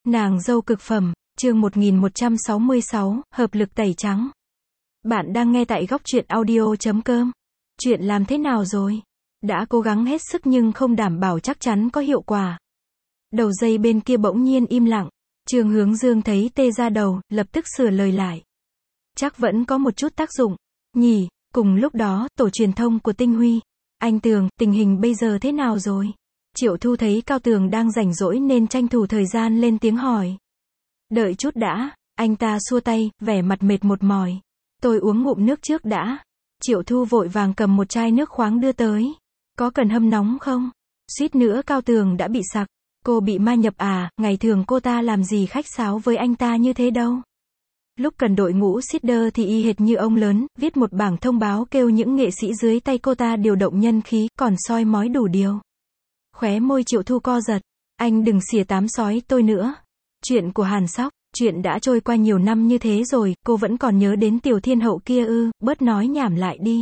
Nàng dâu cực phẩm, chương 1166, hợp lực tẩy trắng. Bạn đang nghe tại góc truyện audio.com. Chuyện làm thế nào rồi? Đã cố gắng hết sức nhưng không đảm bảo chắc chắn có hiệu quả. Đầu dây bên kia bỗng nhiên im lặng. Trương Hướng Dương thấy tê ra đầu, lập tức sửa lời lại. Chắc vẫn có một chút tác dụng. Nhỉ, cùng lúc đó, tổ truyền thông của Tinh Huy. Anh Tường, tình hình bây giờ thế nào rồi? Triệu Thu thấy Cao Tường đang rảnh rỗi nên tranh thủ thời gian lên tiếng hỏi. Đợi chút đã, anh ta xua tay, vẻ mặt mệt một mỏi. Tôi uống ngụm nước trước đã. Triệu Thu vội vàng cầm một chai nước khoáng đưa tới. Có cần hâm nóng không? Suýt nữa Cao Tường đã bị sặc. Cô bị ma nhập à, ngày thường cô ta làm gì khách sáo với anh ta như thế đâu. Lúc cần đội ngũ seeder thì y hệt như ông lớn, viết một bảng thông báo kêu những nghệ sĩ dưới tay cô ta điều động nhân khí, còn soi mói đủ điều. Khóe môi Triệu Thu co giật. Anh đừng xỉa tám sói tôi nữa. Chuyện của Hàn Sóc, chuyện đã trôi qua nhiều năm như thế rồi, cô vẫn còn nhớ đến Tiểu Thiên Hậu kia ư, bớt nói nhảm lại đi.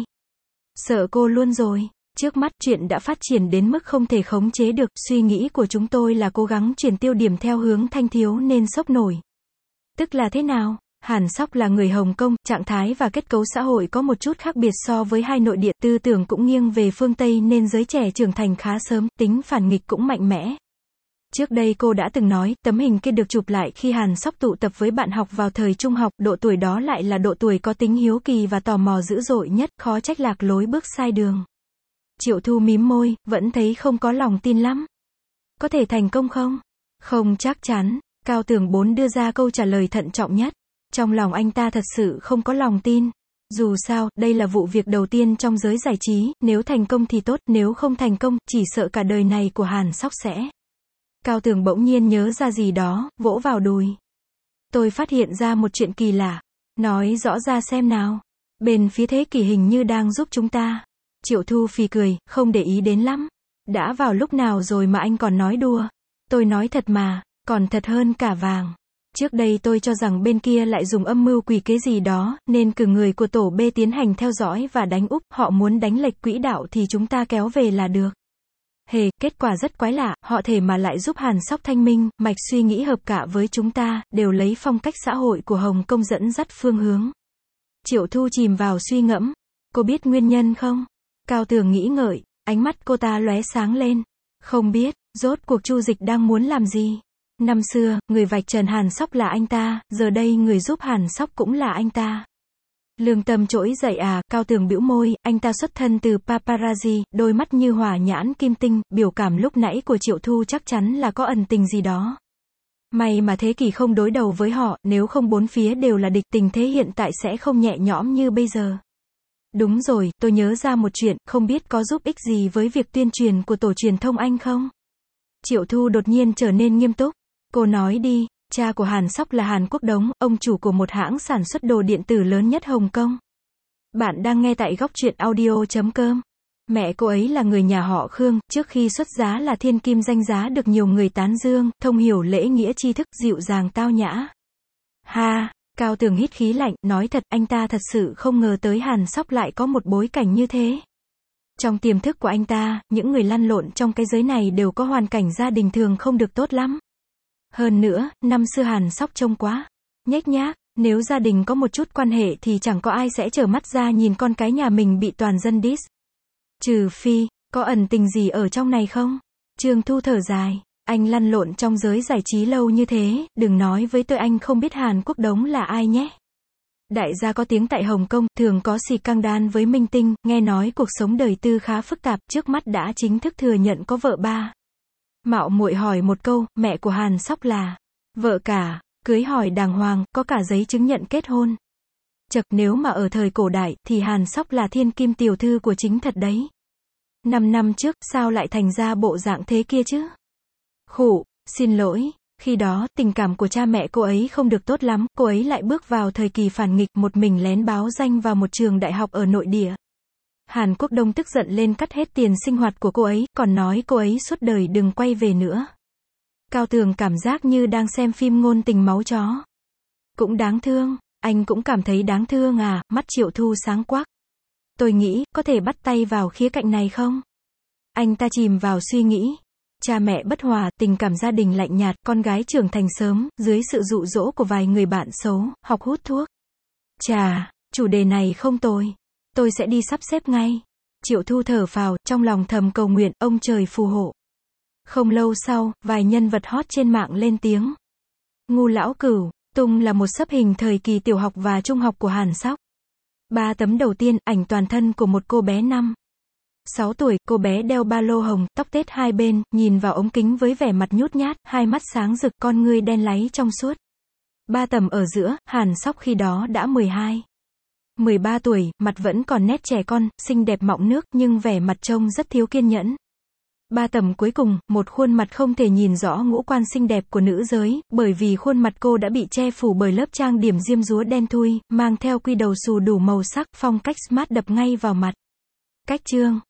Sợ cô luôn rồi. Trước mắt chuyện đã phát triển đến mức không thể khống chế được, suy nghĩ của chúng tôi là cố gắng chuyển tiêu điểm theo hướng thanh thiếu nên sốc nổi. Tức là thế nào? Hàn Sóc là người Hồng Kông, trạng thái và kết cấu xã hội có một chút khác biệt so với hai nội địa, tư tưởng cũng nghiêng về phương Tây nên giới trẻ trưởng thành khá sớm, tính phản nghịch cũng mạnh mẽ. Trước đây cô đã từng nói, tấm hình kia được chụp lại khi Hàn Sóc tụ tập với bạn học vào thời trung học, độ tuổi đó lại là độ tuổi có tính hiếu kỳ và tò mò dữ dội nhất, khó trách lạc lối bước sai đường. Triệu Thu mím môi, vẫn thấy không có lòng tin lắm. Có thể thành công không? Không chắc chắn. Cao Tường Bốn đưa ra câu trả lời thận trọng nhất. Trong lòng anh ta thật sự không có lòng tin. Dù sao, đây là vụ việc đầu tiên trong giới giải trí, nếu thành công thì tốt, nếu không thành công, chỉ sợ cả đời này của Hàn Sóc sẽ. Cao Tường bỗng nhiên nhớ ra gì đó, vỗ vào đùi. Tôi phát hiện ra một chuyện kỳ lạ. Nói rõ ra xem nào. Bên phía Thế Kỷ hình như đang giúp chúng ta. Triệu Thu phì cười, không để ý đến lắm. Đã vào lúc nào rồi mà anh còn nói đùa. Tôi nói thật mà, còn thật hơn cả vàng. Trước đây tôi cho rằng bên kia lại dùng âm mưu quỷ kế gì đó, nên cử người của tổ B tiến hành theo dõi và đánh úp, họ muốn đánh lệch quỹ đạo thì chúng ta kéo về là được. Hề, kết quả rất quái lạ, họ thể mà lại giúp Hàn Sóc thanh minh, mạch suy nghĩ hợp cả với chúng ta, đều lấy phong cách xã hội của Hồng Kông dẫn dắt phương hướng. Triệu Thu chìm vào suy ngẫm. Cô biết nguyên nhân không? Cao Tường nghĩ ngợi, ánh mắt cô ta lóe sáng lên. Không biết, rốt cuộc Chu Dịch đang muốn làm gì? Năm xưa, người vạch trần Hàn Sóc là anh ta, giờ đây người giúp Hàn Sóc cũng là anh ta. Lương tâm trỗi dậy à, Cao Tường bĩu môi, anh ta xuất thân từ paparazzi, đôi mắt như hỏa nhãn kim tinh, biểu cảm lúc nãy của Triệu Thu chắc chắn là có ẩn tình gì đó. May mà Thế Kỷ không đối đầu với họ, nếu không bốn phía đều là địch, tình thế hiện tại sẽ không nhẹ nhõm như bây giờ. Đúng rồi, tôi nhớ ra một chuyện, không biết có giúp ích gì với việc tuyên truyền của tổ truyền thông anh không? Triệu Thu đột nhiên trở nên nghiêm túc. Cô nói đi. Cha của Hàn Sóc là Hàn Quốc Đống, ông chủ của một hãng sản xuất đồ điện tử lớn nhất Hồng Kông. Bạn đang nghe tại góc truyện audio.com. Mẹ cô ấy là người nhà họ Khương, trước khi xuất giá là thiên kim danh giá được nhiều người tán dương, thông hiểu lễ nghĩa tri thức, dịu dàng tao nhã. Ha, Cao Tường hít khí lạnh, nói thật, anh ta thật sự không ngờ tới Hàn Sóc lại có một bối cảnh như thế. Trong tiềm thức của anh ta, những người lăn lộn trong cái giới này đều có hoàn cảnh gia đình thường không được tốt lắm. Hơn nữa, năm xưa Hàn Sóc trông quá nhếch nhác, nếu gia đình có một chút quan hệ thì chẳng có ai sẽ trở mắt ra nhìn con cái nhà mình bị toàn dân diss. Trừ phi, có ẩn tình gì ở trong này không? Trương Thu thở dài, anh lăn lộn trong giới giải trí lâu như thế, đừng nói với tôi anh không biết Hàn Quốc Đống là ai nhé. Đại gia có tiếng tại Hồng Kông, thường có xì căng đan với minh tinh, nghe nói cuộc sống đời tư khá phức tạp, trước mắt đã chính thức thừa nhận có vợ ba. Mạo muội hỏi một câu, mẹ của Hàn Sóc là vợ cả, cưới hỏi đàng hoàng, có cả giấy chứng nhận kết hôn. Chật, nếu mà ở thời cổ đại, thì Hàn Sóc là thiên kim tiểu thư của chính thật đấy. 5 năm trước, sao lại thành ra bộ dạng thế kia chứ? Khụ, xin lỗi, khi đó, tình cảm của cha mẹ cô ấy không được tốt lắm, cô ấy lại bước vào thời kỳ phản nghịch, một mình lén báo danh vào một trường đại học ở nội địa. Hàn Quốc Đông tức giận lên cắt hết tiền sinh hoạt của cô ấy, còn nói cô ấy suốt đời đừng quay về nữa. Cao Tường cảm giác như đang xem phim ngôn tình máu chó. Cũng đáng thương, anh cũng cảm thấy đáng thương à, mắt Triệu Thu sáng quắc. Tôi nghĩ, có thể bắt tay vào khía cạnh này không? Anh ta chìm vào suy nghĩ. Cha mẹ bất hòa, tình cảm gia đình lạnh nhạt, con gái trưởng thành sớm, dưới sự dụ dỗ của vài người bạn xấu, học hút thuốc. Chà, chủ đề này không tồi. Tôi sẽ đi sắp xếp ngay. Triệu Thu thở phào, trong lòng thầm cầu nguyện, ông trời phù hộ. Không lâu sau, vài nhân vật hot trên mạng lên tiếng. Ngu lão cửu, tung là một xấp hình thời kỳ tiểu học và trung học của Hàn Sóc. 3 tấm đầu tiên, ảnh toàn thân của một cô bé 6 tuổi, cô bé đeo ba lô hồng, tóc tết hai bên, nhìn vào ống kính với vẻ mặt nhút nhát, hai mắt sáng rực, con ngươi đen láy trong suốt. 3 tấm ở giữa, Hàn Sóc khi đó đã 13 tuổi, mặt vẫn còn nét trẻ con, xinh đẹp mọng nước, nhưng vẻ mặt trông rất thiếu kiên nhẫn. 3 tấm cuối cùng, một khuôn mặt không thể nhìn rõ ngũ quan xinh đẹp của nữ giới, bởi vì khuôn mặt cô đã bị che phủ bởi lớp trang điểm diêm dúa đen thui, mang theo quy đầu xù đủ màu sắc, phong cách smart đập ngay vào mặt. Cách chương